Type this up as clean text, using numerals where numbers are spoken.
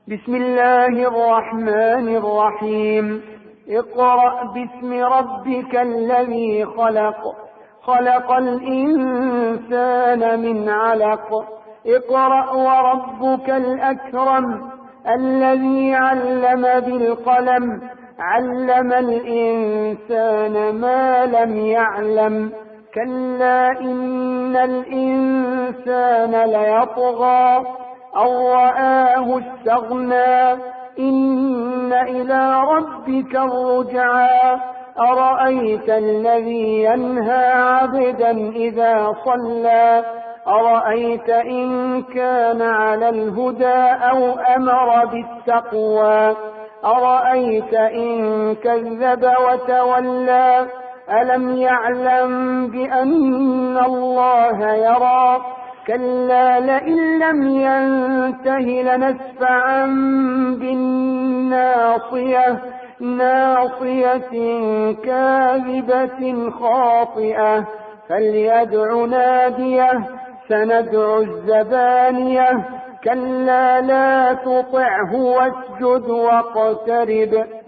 بسم الله الرحمن الرحيم. اقرأ باسم ربك الذي خلق، خلق الإنسان من علق. اقرأ وربك الأكرم الذي علم بالقلم، علم الإنسان ما لم يعلم. كلا إن الإنسان ليطغى أن رآه استغنى، إن إلى ربك الرجعى. أرأيت الذي ينهى عبدا إذا صلى، أرأيت إن كان على الهدى أو أمر بالتقوى، أرأيت إن كذب وتولى. ألم يعلم بأن الله يرى. كلا لئن لم ينته لنسفعا بالناصية، ناصية كاذبة خاطئة. فليدع ناديه، سندع الزبانية. كلا لا تطعه واسجد واقترب.